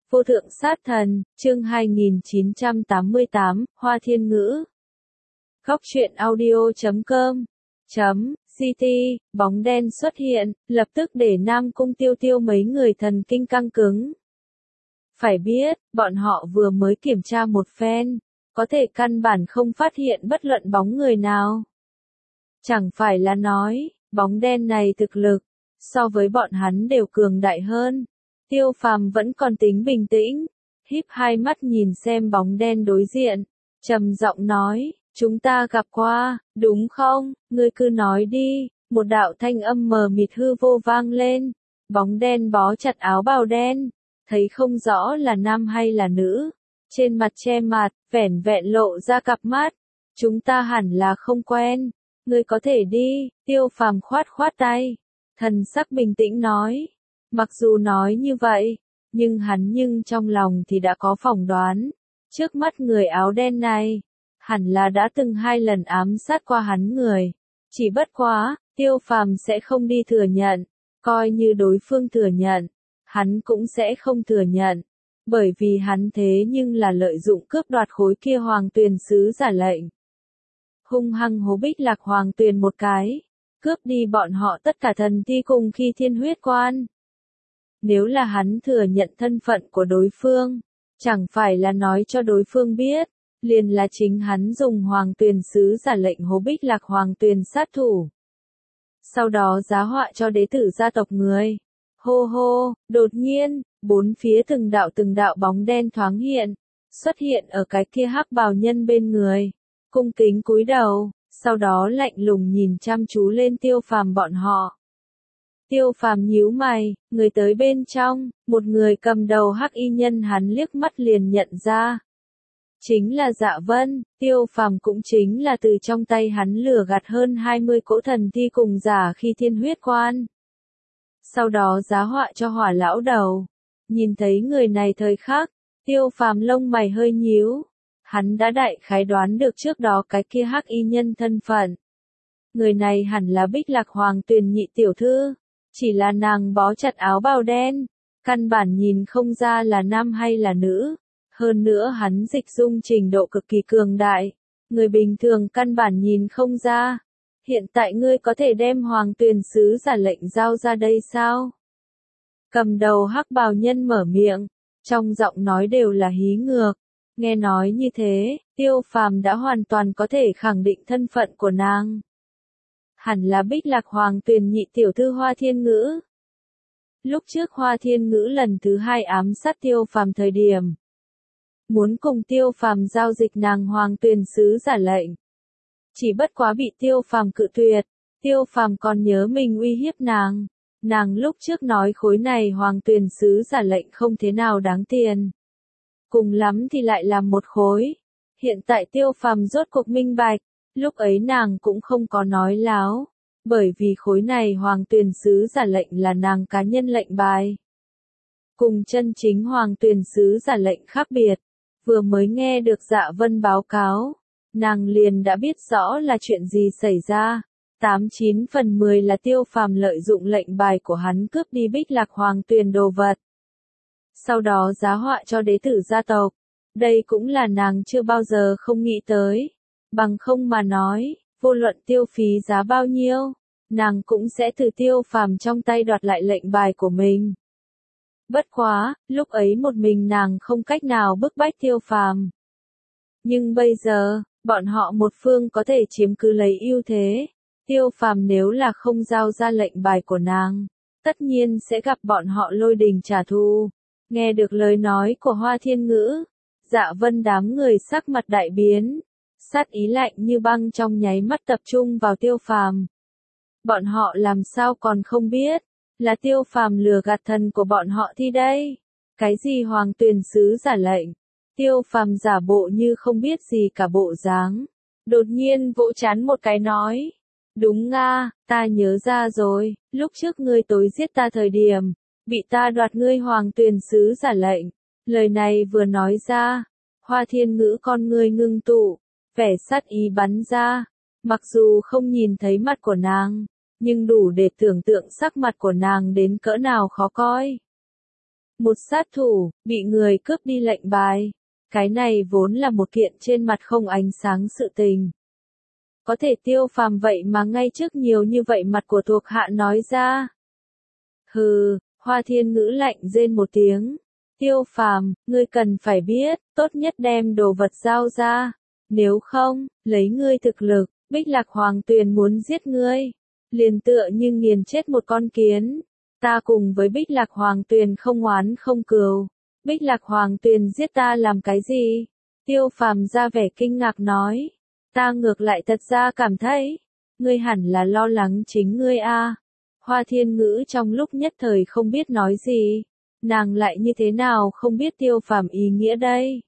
Vô thượng sát thần, chương 2988, Hoa Thiên Ngữ. Góc truyện audio.com CT, bóng đen xuất hiện, lập tức để Nam Cung Tiêu Tiêu mấy người thần kinh căng cứng. Phải biết, bọn họ vừa mới kiểm tra một phen, có thể căn bản không phát hiện bất luận bóng người nào. Chẳng phải là nói, bóng đen này thực lực, so với bọn hắn đều cường đại hơn. Tiêu Phàm vẫn còn tính bình tĩnh, híp hai mắt nhìn xem bóng đen đối diện, trầm giọng nói, chúng ta gặp qua, đúng không, ngươi cứ nói đi, một đạo thanh âm mờ mịt hư vô vang lên, bóng đen bó chặt áo bào đen, thấy không rõ là nam hay là nữ, trên mặt che mặt, vẻn vẹn lộ ra cặp mắt, chúng ta hẳn là không quen, ngươi có thể đi, Tiêu Phàm khoát tay, thần sắc bình tĩnh nói. Mặc dù nói như vậy, nhưng trong lòng thì đã có phỏng đoán, trước mắt người áo đen này, hẳn là đã từng 2 lần ám sát qua hắn người. Chỉ bất quá, Tiêu Phàm sẽ không đi thừa nhận, coi như đối phương thừa nhận, hắn cũng sẽ không thừa nhận, bởi vì hắn thế nhưng là lợi dụng cướp đoạt khối kia hoàng tuyền sứ giả lệnh. Hung hăng hố Bích Lạc hoàng tuyền một cái, cướp đi bọn họ tất cả thần thi cùng khi thiên huyết quan. Nếu là hắn thừa nhận thân phận của đối phương, chẳng phải là nói cho đối phương biết, liền là chính hắn dùng hoàng tuyền sứ giả lệnh hố Bích Lạc hoàng tuyền sát thủ. Sau đó giá họa cho đế tử gia tộc người. Hô hô, đột nhiên, bốn phía từng đạo bóng đen thoáng hiện, xuất hiện ở cái kia hắc bào nhân bên người, cung kính cúi đầu, sau đó lạnh lùng nhìn chăm chú lên Tiêu Phàm bọn họ. Tiêu Phàm nhíu mày, người tới bên trong, một người cầm đầu hắc y nhân hắn liếc mắt liền nhận ra. Chính là Dạ Vân, Tiêu Phàm cũng chính là từ trong tay hắn lừa gạt hơn 20 cỗ thần thi cùng giả khi thiên huyết quan. Sau đó giá họa cho Hỏa lão đầu. Nhìn thấy người này thời khắc, Tiêu Phàm lông mày hơi nhíu. Hắn đã đại khái đoán được trước đó cái kia hắc y nhân thân phận. Người này hẳn là Bích Lạc hoàng tuyền nhị tiểu thư. Chỉ là nàng bó chặt áo bào đen, căn bản nhìn không ra là nam hay là nữ. Hơn nữa hắn dịch dung trình độ cực kỳ cường đại, người bình thường căn bản nhìn không ra. Hiện tại ngươi có thể đem hoàng tuyền sứ giả lệnh giao ra đây sao? Cầm đầu hắc bào nhân mở miệng, trong giọng nói đều là hí ngược. Nghe nói như thế, Tiêu Phàm đã hoàn toàn có thể khẳng định thân phận của nàng. Hẳn là Bích Lạc hoàng tuyền nhị tiểu thư Hoa Thiên Ngữ. Lúc trước Hoa Thiên Ngữ lần thứ 2 ám sát Tiêu Phàm thời điểm, muốn cùng Tiêu Phàm giao dịch nàng hoàng tuyền sứ giả lệnh. Chỉ bất quá bị Tiêu Phàm cự tuyệt, Tiêu Phàm còn nhớ mình uy hiếp nàng. Nàng lúc trước nói khối này hoàng tuyền sứ giả lệnh không thế nào đáng tiền. Cùng lắm thì lại làm một khối. Hiện tại Tiêu Phàm rốt cuộc minh bạch. Lúc ấy nàng cũng không có nói láo, bởi vì khối này hoàng tuyền sứ giả lệnh là nàng cá nhân lệnh bài. Cùng chân chính hoàng tuyền sứ giả lệnh khác biệt, vừa mới nghe được Dạ Vân báo cáo, nàng liền đã biết rõ là chuyện gì xảy ra. 89 phần 10 là Tiêu Phàm lợi dụng lệnh bài của hắn cướp đi Bích Lạc hoàng tuyền đồ vật. Sau đó giá họa cho đế tử gia tộc, đây cũng là nàng chưa bao giờ không nghĩ tới. Bằng không mà nói, vô luận tiêu phí giá bao nhiêu, nàng cũng sẽ từ Tiêu Phàm trong tay đoạt lại lệnh bài của mình. Bất quá, lúc ấy một mình nàng không cách nào bức bách Tiêu Phàm. Nhưng bây giờ, bọn họ một phương có thể chiếm cứ lấy ưu thế. Tiêu Phàm nếu là không giao ra lệnh bài của nàng, tất nhiên sẽ gặp bọn họ lôi đình trả thù. Nghe được lời nói của Hoa Thiên Ngữ, Dạ Vân đám người sắc mặt đại biến. Sát ý lạnh như băng trong nháy mắt tập trung vào Tiêu Phàm. Bọn họ làm sao còn không biết, là Tiêu Phàm lừa gạt thần của bọn họ thi đây. Cái gì hoàng tuyền sứ giả lệnh? Tiêu Phàm giả bộ như không biết gì cả bộ dáng. Đột nhiên vỗ trán một cái nói. Đúng nga, ta nhớ ra rồi, lúc trước ngươi tối giết ta thời điểm, bị ta đoạt ngươi hoàng tuyền sứ giả lệnh. Lời này vừa nói ra, Hoa Thiên Ngữ con ngươi ngưng tụ. Vẻ sát ý bắn ra, mặc dù không nhìn thấy mặt của nàng, nhưng đủ để tưởng tượng sắc mặt của nàng đến cỡ nào khó coi. Một sát thủ, bị người cướp đi lệnh bài. Cái này vốn là một kiện trên mặt không ánh sáng sự tình. Có thể Tiêu Phàm vậy mà ngay trước nhiều như vậy mặt của thuộc hạ nói ra. Hừ, Hoa Thiên Ngữ lạnh rên một tiếng. Tiêu Phàm, ngươi cần phải biết, tốt nhất đem đồ vật giao ra. Nếu không, lấy ngươi thực lực, Bích Lạc Hoàng Tuyền muốn giết ngươi. Liền tựa như nghiền chết một con kiến. Ta cùng với Bích Lạc Hoàng Tuyền không oán không cừu. Bích Lạc Hoàng Tuyền giết ta làm cái gì? Tiêu Phàm ra vẻ kinh ngạc nói. Ta ngược lại thật ra cảm thấy, ngươi hẳn là lo lắng chính ngươi a. Hoa Thiên Ngữ trong lúc nhất thời không biết nói gì. Nàng lại như thế nào không biết Tiêu Phàm ý nghĩa đây?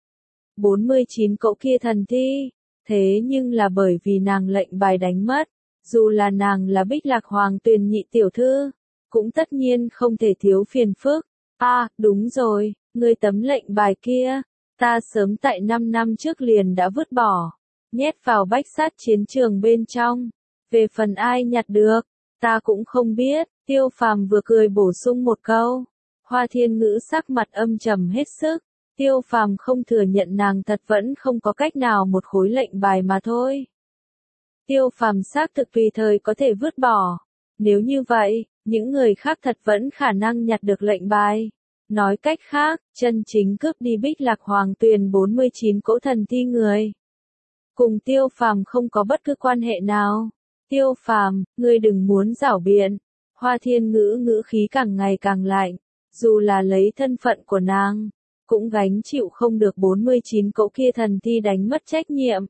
49 cậu kia thần thi. Thế nhưng là bởi vì nàng lệnh bài đánh mất. Dù là nàng là Bích Lạc Hoàng Tuyền nhị tiểu thư, cũng tất nhiên không thể thiếu phiền phức. Đúng rồi, ngươi tấm lệnh bài kia, ta sớm tại 5 năm trước liền đã vứt bỏ, nhét vào bách sát chiến trường bên trong. Về phần ai nhặt được, ta cũng không biết. Tiêu Phàm vừa cười bổ sung một câu. Hoa Thiên Ngữ sắc mặt âm trầm hết sức. Tiêu Phàm không thừa nhận nàng thật vẫn không có cách nào một khối lệnh bài mà thôi. Tiêu Phàm xác thực tùy thời có thể vứt bỏ. Nếu như vậy, những người khác thật vẫn khả năng nhặt được lệnh bài. Nói cách khác, chân chính cướp đi Bích Lạc Hoàng Tuyền 49 cỗ thần thi người. Cùng Tiêu Phàm không có bất cứ quan hệ nào. Tiêu Phàm, ngươi đừng muốn giảo biện. Hoa Thiên Ngữ ngữ khí càng ngày càng lạnh. Dù là lấy thân phận của nàng, cũng gánh chịu không được 49 cỗ kia thần thi đánh mất trách nhiệm.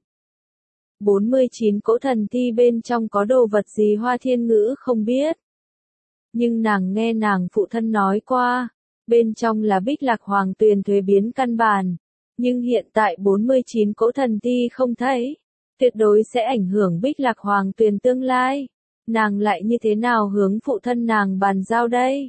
49 cỗ thần thi bên trong có đồ vật gì Hoa Thiên Ngữ không biết. Nhưng nàng nghe nàng phụ thân nói qua, bên trong là Bích Lạc Hoàng Tuyền thuế biến căn bản. Nhưng hiện tại 49 cỗ thần thi không thấy, tuyệt đối sẽ ảnh hưởng Bích Lạc Hoàng Tuyền tương lai. Nàng lại như thế nào hướng phụ thân nàng bàn giao đây?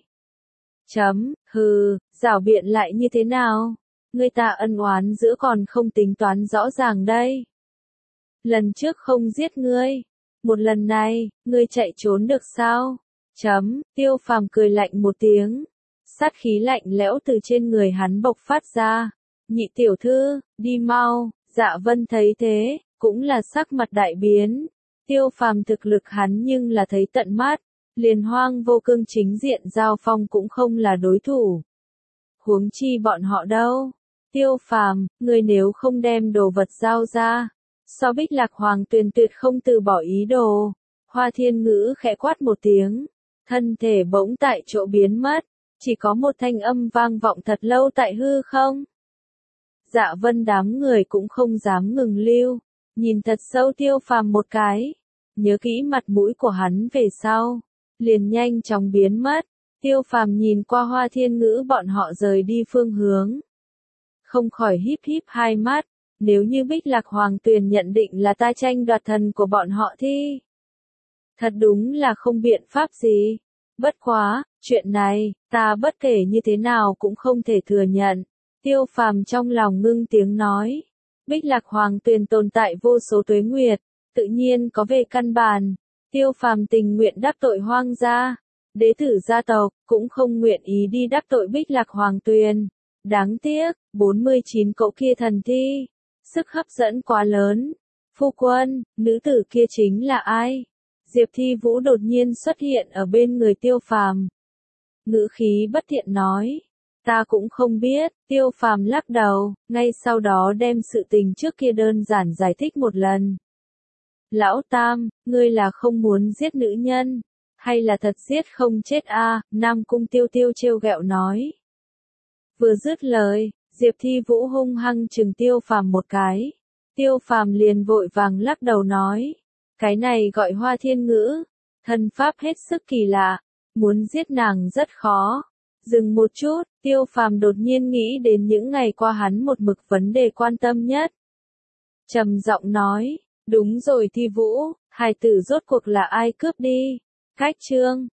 Giảo biện lại như thế nào? Người ta ân oán giữa còn không tính toán rõ ràng đây. Lần trước không giết ngươi, một lần này, ngươi chạy trốn được sao? Tiêu Phàm cười lạnh một tiếng. Sát khí lạnh lẽo từ trên người hắn bộc phát ra. Nhị tiểu thư, đi mau. Dạ Vân thấy thế, cũng là sắc mặt đại biến. Tiêu Phàm thực lực hắn nhưng là thấy tận mắt. Liền Hoang Vô Cương chính diện giao phong cũng không là đối thủ. Huống chi bọn họ đâu. Tiêu Phàm, ngươi nếu không đem đồ vật giao ra, so Bích Lạc Hoàng Tuyền tuyệt không từ bỏ ý đồ. Hoa Thiên Ngữ khẽ quát một tiếng, thân thể bỗng tại chỗ biến mất, chỉ có một thanh âm vang vọng thật lâu tại hư không. Dạ Vân đám người cũng không dám ngừng lưu, nhìn thật sâu Tiêu Phàm một cái, nhớ kỹ mặt mũi của hắn về sau, liền nhanh chóng biến mất. Tiêu Phàm nhìn qua Hoa Thiên Ngữ bọn họ rời đi phương hướng, không khỏi híp híp hai mắt. Nếu như Bích Lạc Hoàng Tuyền nhận định là ta tranh đoạt thần của bọn họ thì thật đúng là không biện pháp gì. Bất quá, chuyện này, ta bất kể như thế nào cũng không thể thừa nhận. Tiêu Phàm trong lòng ngưng tiếng nói. Bích Lạc Hoàng Tuyền tồn tại vô số tuế nguyệt, tự nhiên có về căn bản. Tiêu Phàm tình nguyện đắc tội hoang gia, đế tử gia tộc, cũng không nguyện ý đi đắc tội Bích Lạc Hoàng Tuyền. Đáng tiếc, 49 cậu kia thần thi, sức hấp dẫn quá lớn. Phu quân, nữ tử kia chính là ai? Diệp Thi Vũ đột nhiên xuất hiện ở bên người Tiêu Phàm. Ngữ khí bất thiện nói. Ta cũng không biết. Tiêu Phàm lắc đầu, ngay sau đó đem sự tình trước kia đơn giản giải thích một lần. Lão Tam, ngươi là không muốn giết nữ nhân, hay là thật giết không chết a? Nam Cung Tiêu Tiêu trêu ghẹo nói. Vừa dứt lời, Diệp Thi Vũ hung hăng chừng Tiêu Phàm một cái. Tiêu Phàm liền vội vàng lắc đầu nói. Cái này gọi Hoa Thiên Ngữ, thân pháp hết sức kỳ lạ, muốn giết nàng rất khó. Dừng một chút, Tiêu Phàm đột nhiên nghĩ đến những ngày qua hắn một mực vấn đề quan tâm nhất. Trầm giọng nói, đúng rồi Thi Vũ, hài tử rốt cuộc là ai cướp đi? Cách chương